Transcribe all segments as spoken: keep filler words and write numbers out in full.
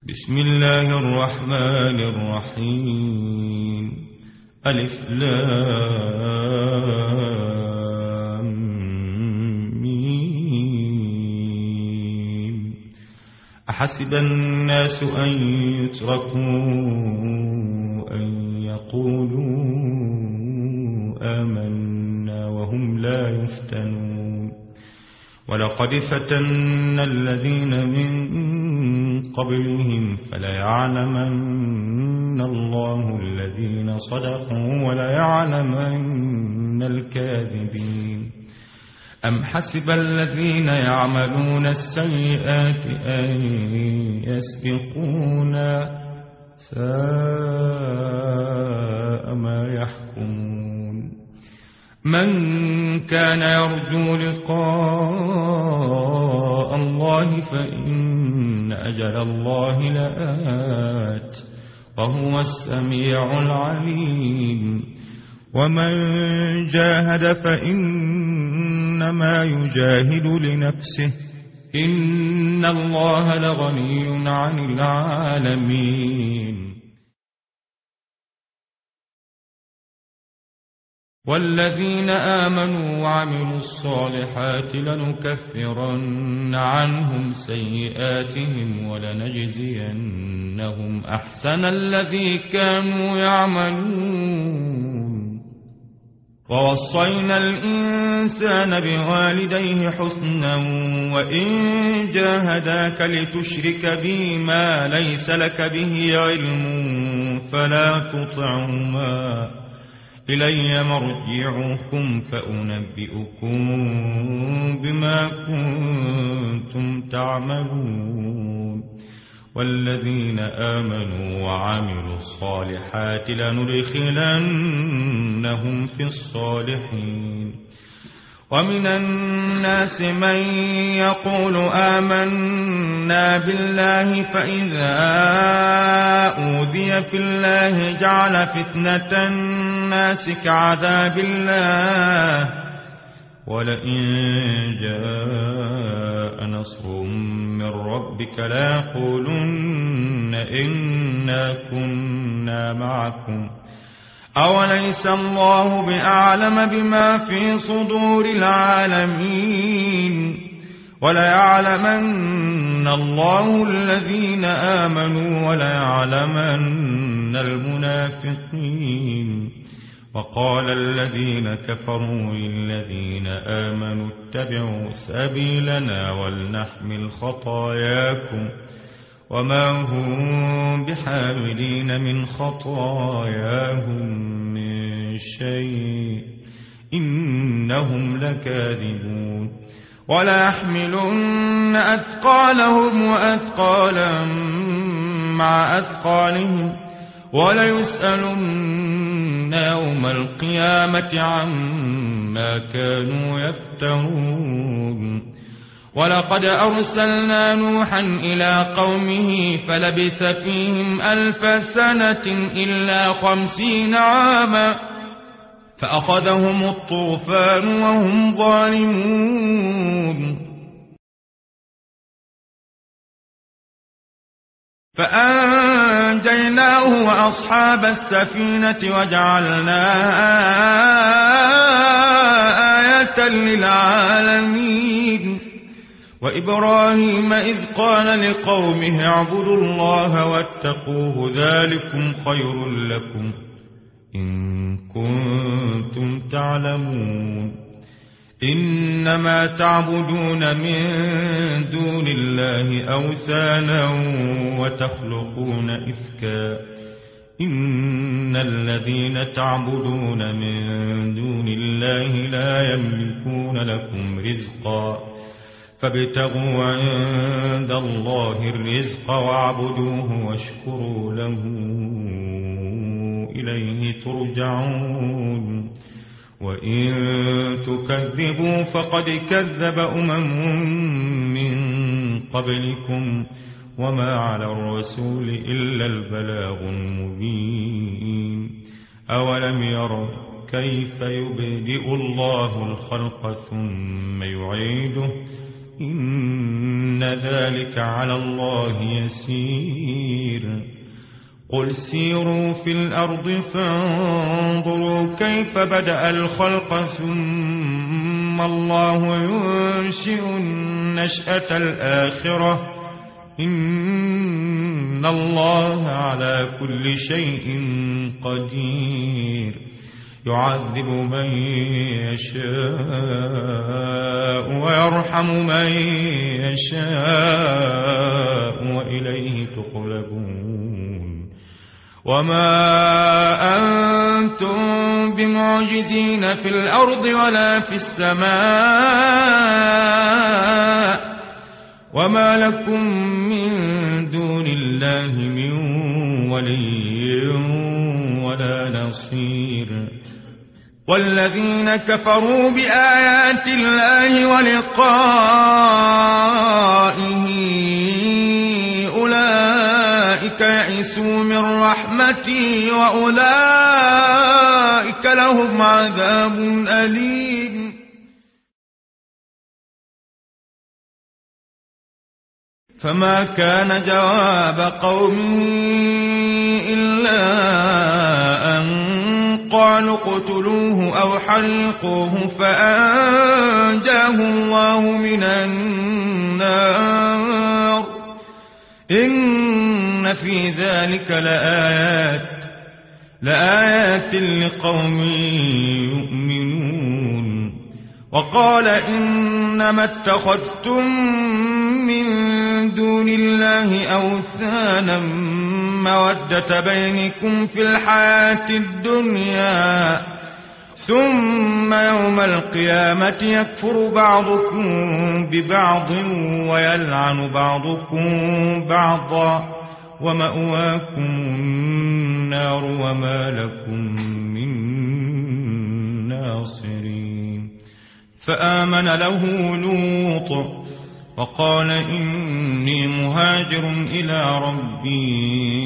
بسم الله الرحمن الرحيم. ألف لام ميم. أحسب الناس أن يتركوا أن يقولوا آمنا وهم لا يفتنون. ولقد فتنا الذين من قبلهم فليعلمن الله الذين صدقوا وليعلمن الكاذبين. أم حسب الذين يعملون السيئات أن يسبقونا ساء ما يحكمون. من كان يرجو لقاء الله فإن أجل الله لآت وهو السميع العليم. ومن جاهد فإنما يجاهد لنفسه إن الله لغني عن العالمين. والذين آمنوا وعملوا الصالحات لنكفرن عنهم سيئاتهم ولنجزينهم أحسن الذي كانوا يعملون. ووصينا الإنسان بوالديه حسنا وإن جاهداك لتشرك بي ما ليس لك به علم فلا تطعهما إلي مرجعكم فأنبئكم بما كنتم تعملون. والذين آمنوا وعملوا الصالحات لندخلنهم في الصالحين. ومن الناس من يقول آمنا بالله فإذا أوذي في الله جعل فتنة الناس كعذاب الله ولئن جاء نصر من ربك ليقولن إنا كنا معكم أوليس الله بأعلم بما في صدور العالمين. وليعلمن الله الذين آمنوا وليعلمن المنافقين. وقال الذين كفروا للذين آمنوا اتبعوا سبيلنا ولنحمل خطاياكم وما هم بحاملين من خطاياهم من شيء إنهم لكاذبون. وليحملن أثقالهم وأثقالا مع أثقالهم وليسألن يوم القيامة عما كانوا يفترون. ولقد أرسلنا نوحا إلى قومه فلبث فيهم ألف سنة إلا خمسين عاما فأخذهم الطوفان وهم ظالمون. فأنجيناه وأصحاب السفينة وجعلناها آية للعالمين. وإبراهيم إذ قال لقومه اعبدوا الله واتقوه ذلكم خير لكم إن كنتم تعلمون. إنما تعبدون من دون الله أوثانا وتخلقون إفكا إن الذين تعبدون من دون الله لا يملكون لكم رزقا فابتغوا عند الله الرزق واعبدوه واشكروا له إليه ترجعون. وإن تكذبوا فقد كذب أمم من قبلكم وما على الرسول إلا البلاغ المبين. أولم يروا كيف يبدئ الله الخلق ثم يعيده إن ذلك على الله يسير قل سيروا في الأرض فانظروا كيف بدأ الخلق ثم الله ينشئ النشأة الآخرة إن الله على كل شيء قدير يعذب من يشاء ويرحم من يشاء وإليه تقلبون وما أنتم بمعجزين في الأرض ولا في السماء وما لكم من دون الله من ولي ولا نصير والذين كفروا بآيات الله ولقائه أولئك يئسوا من رحمتي وأولئك لهم عذاب أليم فما كان جواب قومه إلا أن قالوا اقتلوه أو حرقوه فأنجاه الله من النار إن في ذلك لآيات لآيات لقوم يؤمنون وقال إنما اتخذتم من دون الله أوثانا مودة بينكم في الحياة الدنيا ثم يوم القيامة يكفر بعضكم ببعض ويلعن بعضكم بعضا ومأواكم النار وما لكم من ناصرين فآمن له لوط وقال إني مهاجر إلى ربي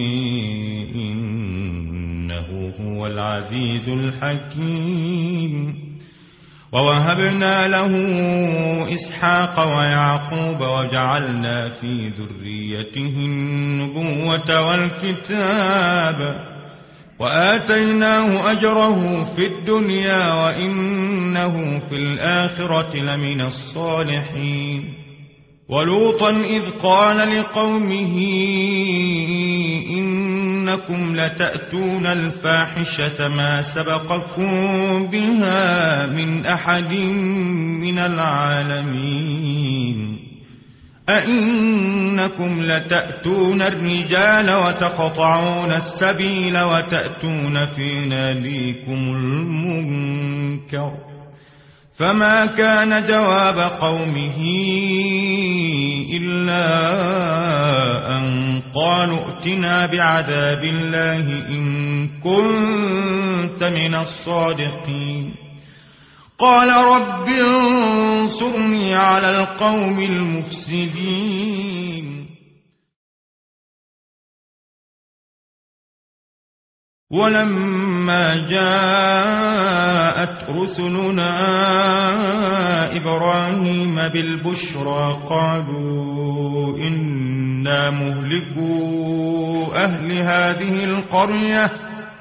إنه هو العزيز الحكيم ووهبنا له إسحاق ويعقوب وجعلنا في ذريته النبوة والكتاب وآتيناه أجره في الدنيا وإنه في الآخرة لمن الصالحين ولوطا إذ قال لقومه إنكم لتأتون الفاحشة ما سبقكم بها من أحد من العالمين أئنكم لتأتون الرجال وتقطعون السبيل وتأتون في ناديكم المنكر فما كان جواب قومه إلا أن قالوا ائتنا بعذاب الله إن كنت من الصادقين قال رب انصرني على القوم المفسدين ولما جاءت رسلنا إبراهيم بالبشرى قالوا إنا مهلكو أهل هذه القرية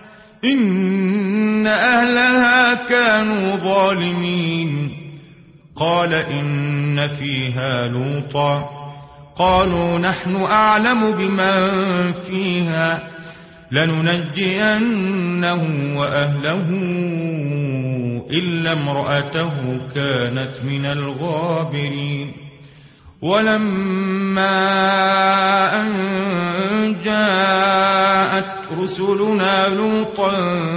إن أهلها كانوا ظالمين قال إن فيها لوطا قالوا نحن أعلم بمن فيها لننجينه وأهله إلا امرأته كانت من الغابرين ولما أن جاءت رسلنا لوطا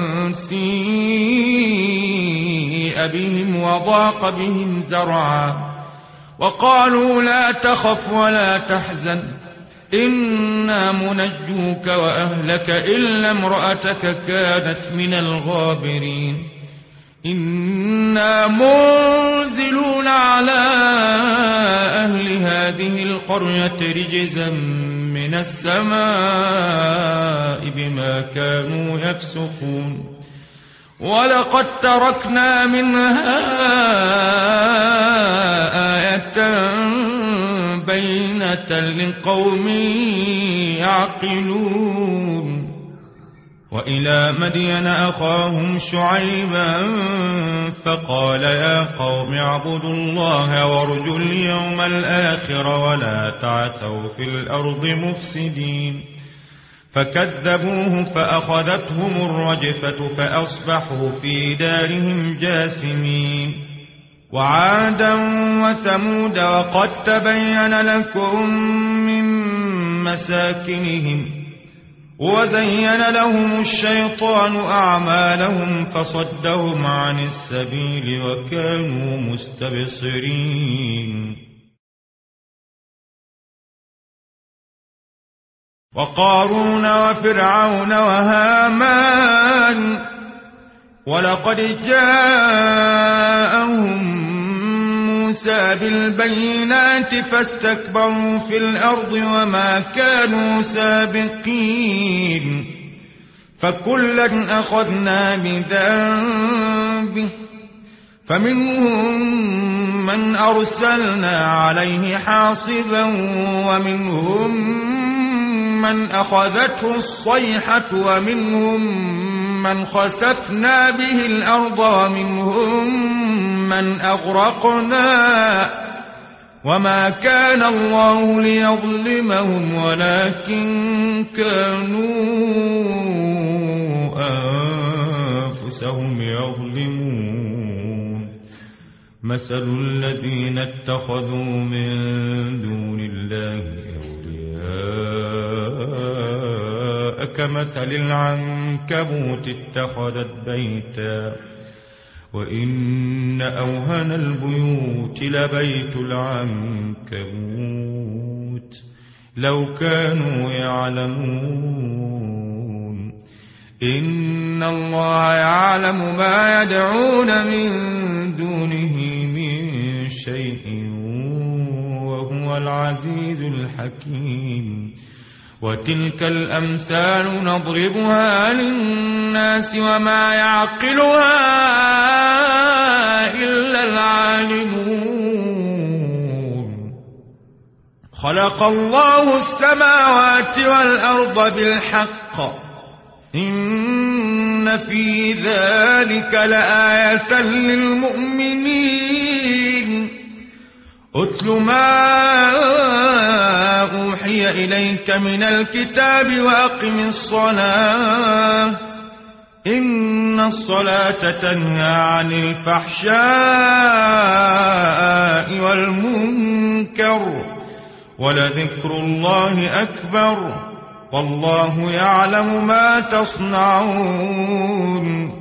سيء بهم وضاق بهم ذرعا وقالوا لا تخف ولا تحزن إنا منجوك وأهلك إلا امرأتك كانت من الغابرين إنا منزلون على أهل هذه القرية رجزا من السماء بما كانوا يفسقون ولقد تركنا منها آية آية بينة لقوم يعقلون وإلى مدين أخاهم شعيبا فقال يا قوم اعبدوا الله وارجوا اليوم الآخر ولا تعثوا في الأرض مفسدين فكذبوه فأخذتهم الرجفة فأصبحوا في دارهم جاثمين وعادا وثمود وقد تبين لكم من مساكنهم وزين لهم الشيطان أعمالهم فصدهم عن السبيل وكانوا مستبصرين وقارون وفرعون وهامان ولقد جاءهم موسى بالبينات فاستكبروا في الأرض وما كانوا سابقين فكلا أخذنا بذنبه فمنهم من أرسلنا عليه حاصبا ومنهم من أخذته الصيحة ومنهم من خسفنا به الأرض ومنهم من أغرقنا وما كان الله ليظلمهم ولكن كانوا أنفسهم يظلمون مثل الذين اتخذوا من دون الله أولياء كمثل العنكبوت اتخذت بيتا وإن أوهن البيوت لبيت العنكبوت لو كانوا يعلمون إن الله يعلم ما يدعون من دونه من شيء وهو العزيز الحكيم وتلك الأمثال نضربها للناس وما يعقلها إلا العالمون خلق الله السماوات والأرض بالحق إن في ذلك لآية للمؤمنين أتل ما أوحي إليك من الكتاب وأقم الصلاة إن الصلاة تنهى عن الفحشاء والمنكر ولذكر الله أكبر والله يعلم ما تصنعون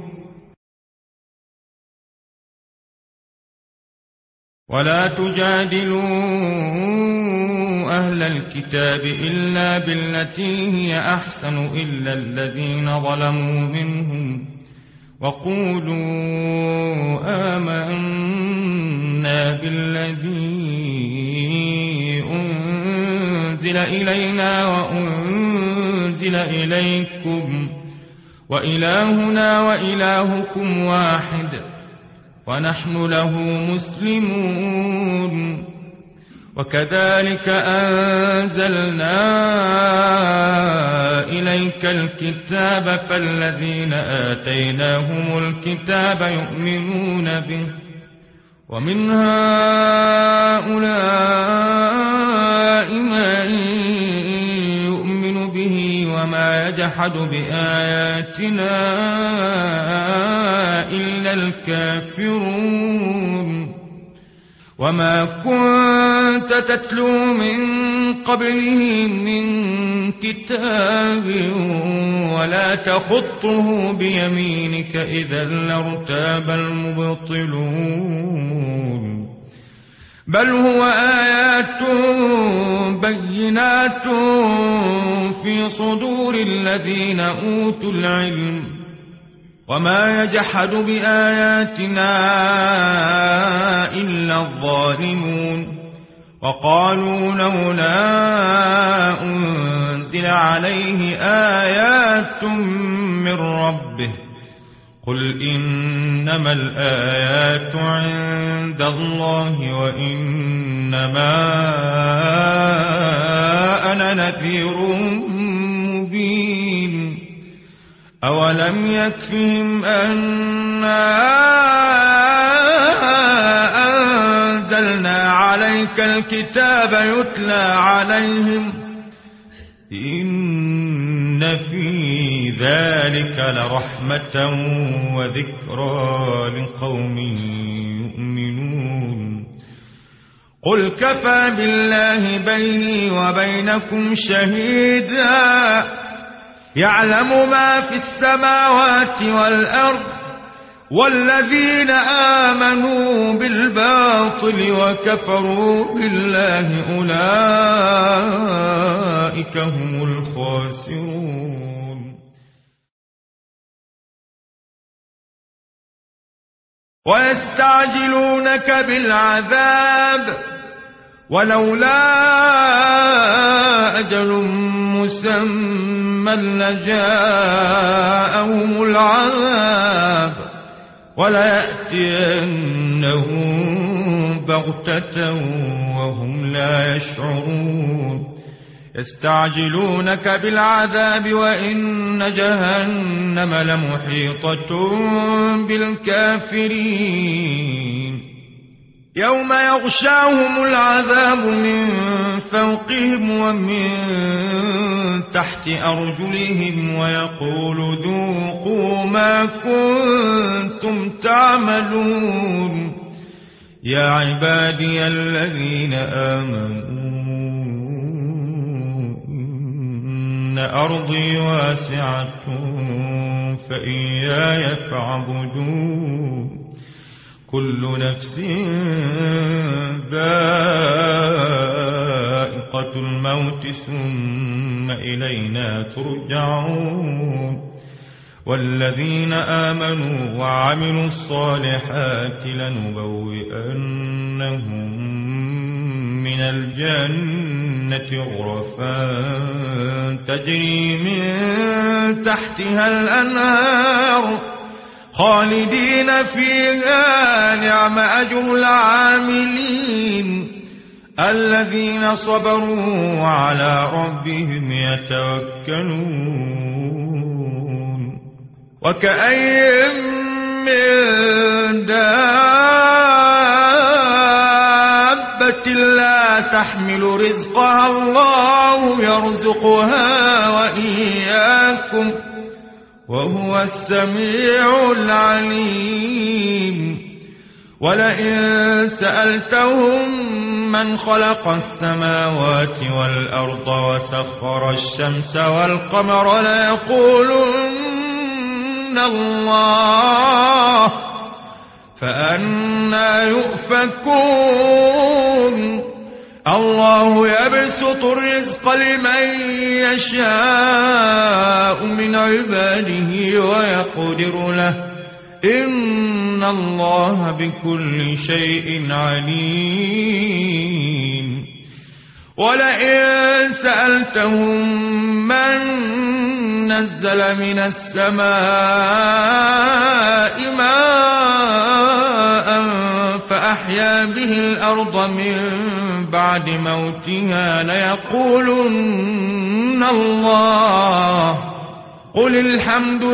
ولا تجادلوا أهل الكتاب إلا بالتي هي أحسن إلا الذين ظلموا منهم وقولوا آمنا بالذي أنزل إلينا وأنزل إليكم وإلهنا وإلهكم واحد ونحن له مسلمون وكذلك أنزلنا إليك الكتاب فالذين آتيناهم الكتاب يؤمنون به ومن هؤلاء من يؤمن به وما يجحد بآياتنا إلا الكافرون وما كنت تتلو من قبله من كتاب ولا تخطه بيمينك إذا لارتاب المبطلون بل هو آيات بينات في صدور الذين أوتوا العلم وما يجحد بآياتنا إلا الظالمون وقالوا لولا أنزل عليه آيات من ربه قل إنما الآيات عند الله وإن إنما أنا نذير مبين أولم يكفهم أنا أنزلنا عليك الكتاب يتلى عليهم إن في ذلك لرحمة وذكرى لقوم يؤمنون قل كفى بالله بيني وبينكم شهيدا يعلم ما في السماوات والأرض والذين آمنوا بالباطل وكفروا بالله أولئك هم الخاسرون ويستعجلونك بالعذاب ولولا أجل مسمى لجاءهم العذاب وليأتينهم بغتة وهم لا يشعرون يستعجلونك بالعذاب وإن جهنم لمحيطة بالكافرين يوم يغشاهم العذاب من فوقهم ومن تحت أرجلهم ويقول ذوقوا ما كنتم تعملون يا عبادي الذين آمنوا إن أرضي واسعة فإياي فاعبدون كل نفس ذائقة الموت ثم إلينا ترجعون والذين آمنوا وعملوا الصالحات لنبوئنهم من الجنة غرفا تجري من تحتها الأنهار خالدين فيها نعم أجر العاملين الذين صبروا وعلى ربهم يتوكلون وكأين من دابة لا تحمل رزقها الله يرزقها وإياكم وهو السميع العليم ولئن سألتهم من خلق السماوات والأرض وسخر الشمس والقمر ليقولن الله فأنى يؤفكون الله يبسط الرزق لمن يشاء من عباده ويقدر له إن الله بكل شيء عليم ولئن سألتهم من نزل من السماء ماء فأحيا به الأرض من بعد موتها ليقولن الله قل الحمد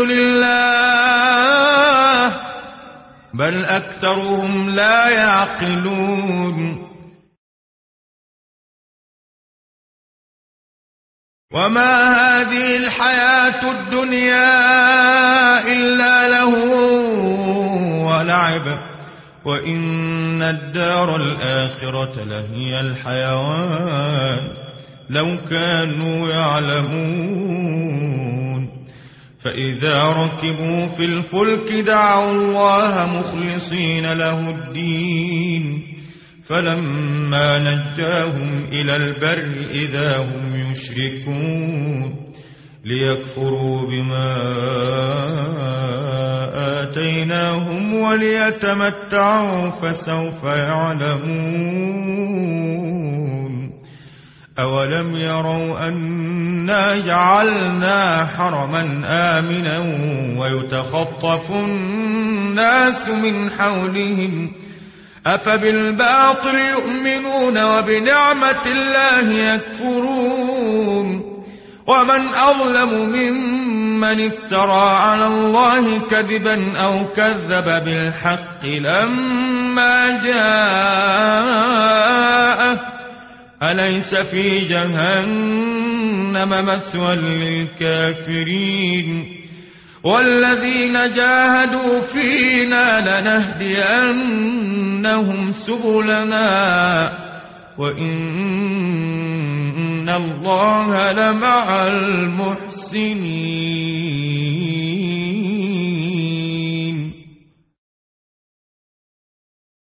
لله بل أكثرهم لا يعقلون وما هذه الحياة الدنيا إلا لهو ولعب وإن الدار الآخرة لهي الحيوان لو كانوا يعلمون فإذا ركبوا في الفلك دعوا الله مخلصين له الدين فلما نجاهم إلى البر إذا هم يشركون ليكفروا بما آتيناهم وليتمتعوا فسوف يعلمون أولم يروا أنا جعلنا حرما آمنا ويتخطف الناس من حولهم أفبالباطل يؤمنون وبنعمة الله يكفرون ومن أظلم ممن افترى على الله كذبا أو كذب بالحق لما جاءه أليس في جهنم مثوى للكافرين والذين جاهدوا فينا لنهدينهم سبلنا وإن الله لمع المحسنين.